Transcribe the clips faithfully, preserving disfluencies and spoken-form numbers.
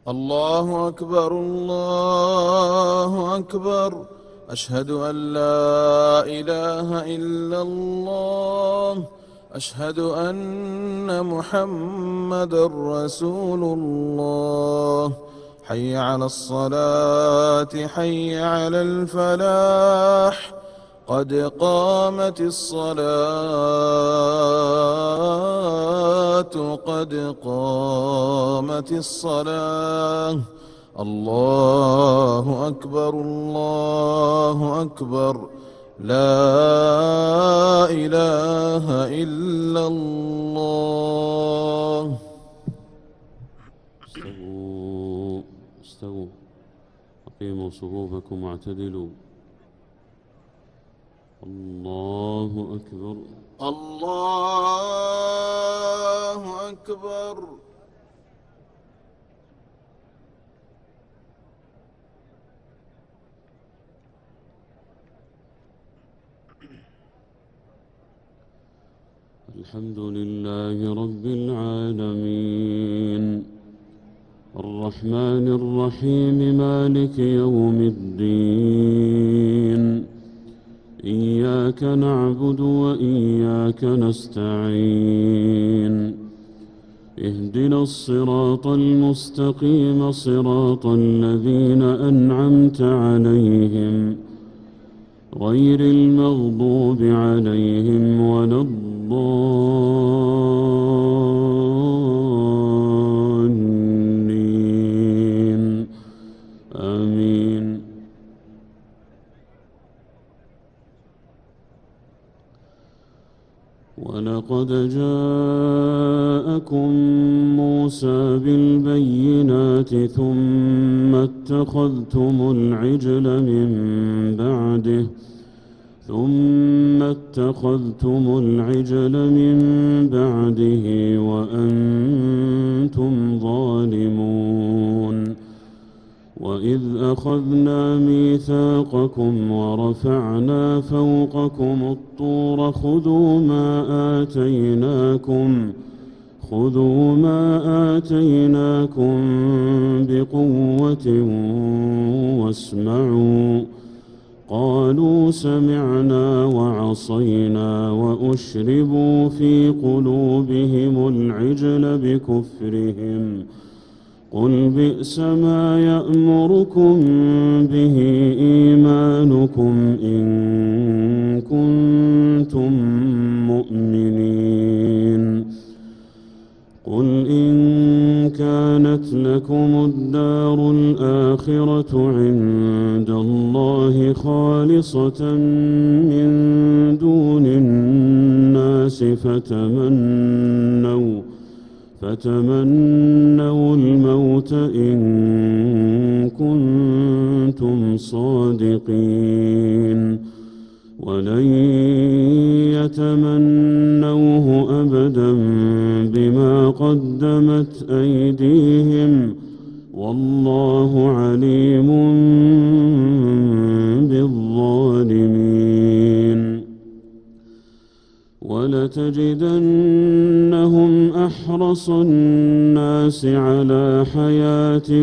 الله أكبر الله أكبر. أشهد أن لا إله إلا الله. أشهد أن محمدًا رسول الله. حي على الصلاة حي على الفلاح. قد قامت الصلاة قد قامت الصلاة. الله أكبر الله أكبر. لا إله إلا الله. استووا استووا أقيموا صفوفكم واعتدلوا. الله أكبر الله أكبر. الحمد لله رب العالمين الرحمن الرحيم مالك يوم الدين. إياك نعبد وإياك نستعين. اهدنا الصراط المستقيم صراط الذين أنعمت عليهم غير المغضوب عليهم ولا الضالين آمين. ولقد جاءكم موسى بالبينات ثم اتخذتم العجل من بعده ثم اتخذتم العجل من بعده وأنتم ظالمون. وإذ أخذنا ميثاقكم ورفعنا فوقكم الطور خذوا ما آتيناكم خذوا ما آتيناكم بقوة واسمعوا. قالوا سمعنا وعصينا وأشربوا في قلوبهم العجل بكفرهم. قل بئس ما يأمركم به إيمانكم إن كنتم مؤمنين. قل إن كانت لكم الدار الآخرة عند الله خالصة من دون الناس فتمنوا فتمنوا الموت إن كنتم صادقين. ولن يتمنوه أبدا بما قدمت أيديهم والله عليم بالظالمين. ولتجدنهم أحرص الناس على حياة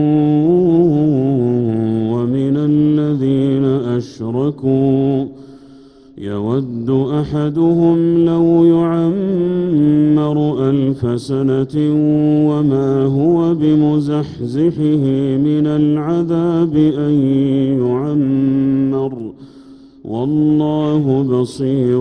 ومن الذين أشركوا يود أحدهم لو يعمر ألف سنة وما هو بمزحزحه من العذاب أن يعمر والله بصير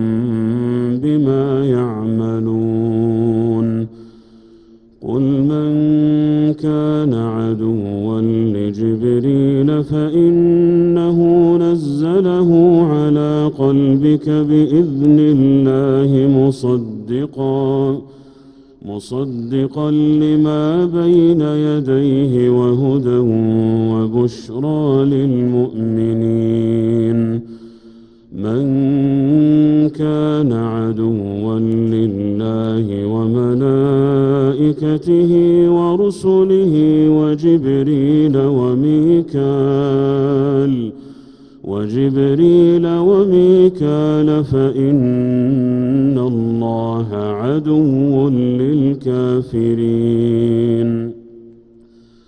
بما يعملون. قل من كان عدوا لجبريل فإنه نزله على قلبك بإذن الله مصدقا مصدقا لما بين يديه وهدى وبشرى للمؤمنين. من كان عدوا لله وملائكته ورسله وجبريل وميكال وجبريل وميكال فإن الله عدو للكافرين.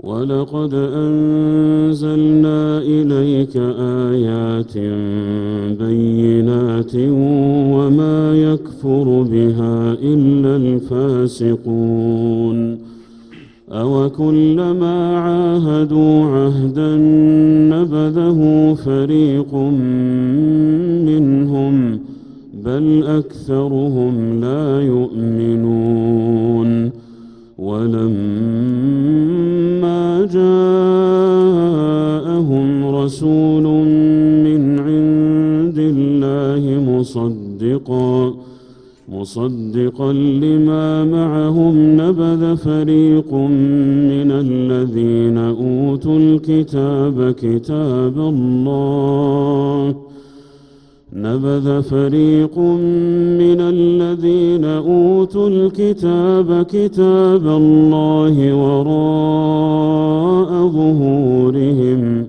ولقد أنزلنا إليك آيات بينات وما يكفر بها إلا الفاسقون أوكلما عاهدوا عهدا نبذه فريق منهم بل أكثرهم لا يؤمنون ولما جاءهم رسول من عند الله مصدقا مصدقا لما معهم نبذ فريق من الذين أوتوا الكتاب كتاب الله نبذ فريق من الذين أوتوا الكتاب كتاب الله وراء ظهورهم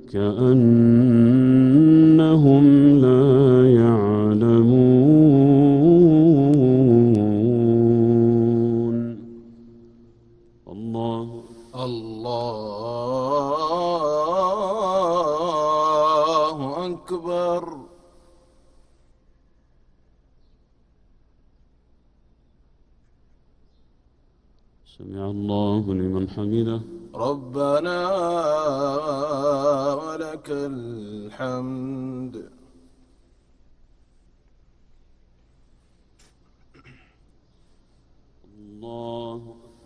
كأنهم لا يعلمون. الله الله أكبر. سمع الله لمن حمده. ربنا ولك الحمد. الله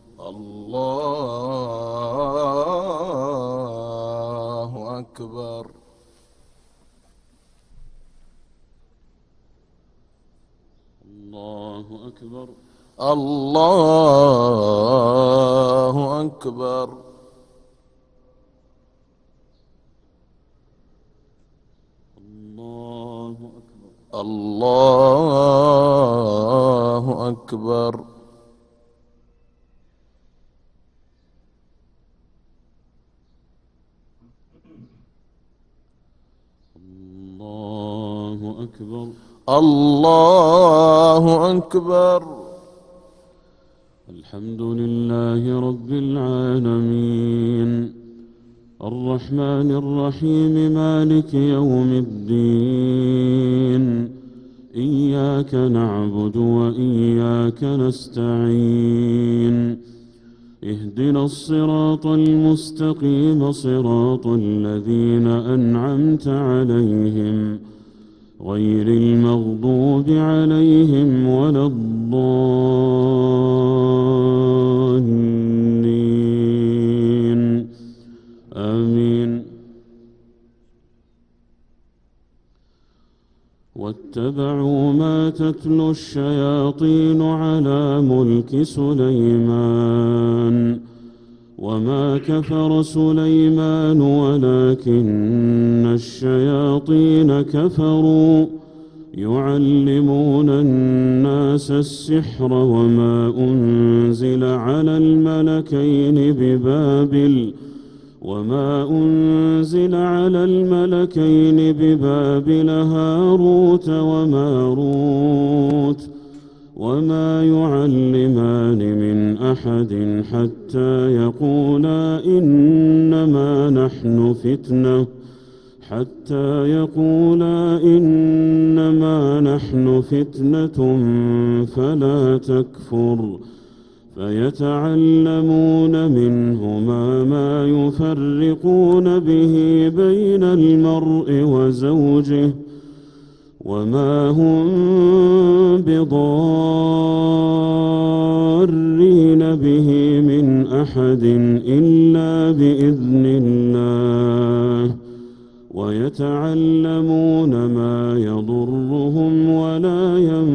الله أكبر. الله أكبر. الله أكبر. الله أكبر. الله أكبر. الله أكبر. الله أكبر. الحمد لله رب العالمين الرحمن الرحيم مالك يوم الدين إياك نعبد وإياك نستعين اهدنا الصراط المستقيم صراط الذين أنعمت عليهم غير المغضوب عليهم ولا الضالين آمين. واتبعوا ما تتلو الشياطين على ملك سليمان وما كفر سليمان ولكن الشياطين كفروا يعلمون الناس السحر وما أنزل على الملكين ببابل وما أنزل على الملكين ببابل هاروت وماروت وما يعلمان من أحد حتى يقولا إنما نحن فتنة حتى يقولا إنما نحن فتنة فلا تكفر فيتعلمون منهما ما يفرقون به بين المرء وزوجه وما هم بضارين به من أحد إلا بإذن الله ويتعلمون ما يضرهم ولا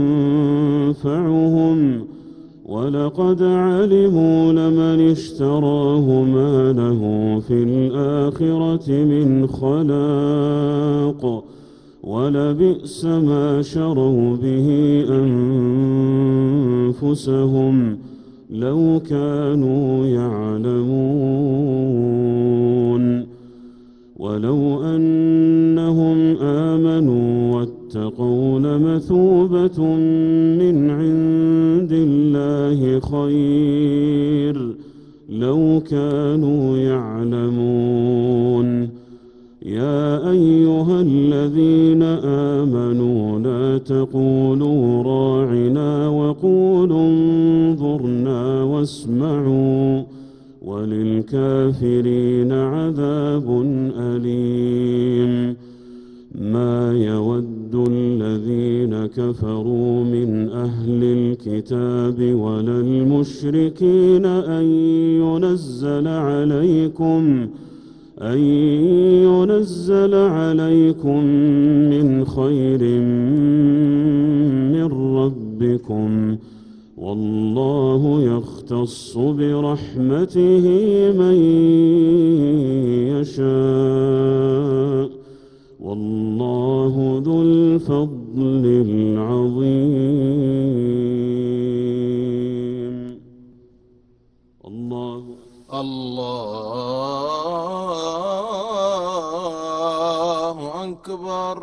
ينفعهم ولقد علموا لمن اشتراه ما له في الآخرة من خلاق ولبئس ما شروا به أنفسهم لو كانوا يعلمون ولو أنهم آمنوا واتقوا لمثوبة من عند الله خير لو كانوا يعلمون. يا أيها الذين آمنوا لا تقولوا راعنا وقولوا انظرنا واسمعوا وللكافرين عذاب أليم. ما يود الذين كفروا من أهل الكتاب ولا المشركين أن ينزل عليكم أن ينزل عليكم من خير من ربكم، والله يختص برحمته من يشاء، والله ذو الفضل العظيم. الله الله أكبر.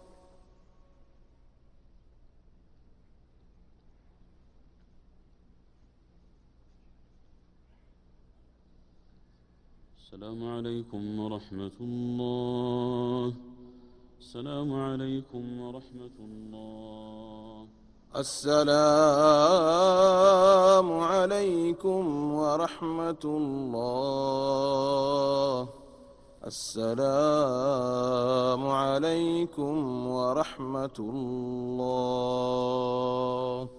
السلام عليكم ورحمة الله. السلام عليكم ورحمة الله. السلام عليكم ورحمة الله. السلام عليكم ورحمة الله.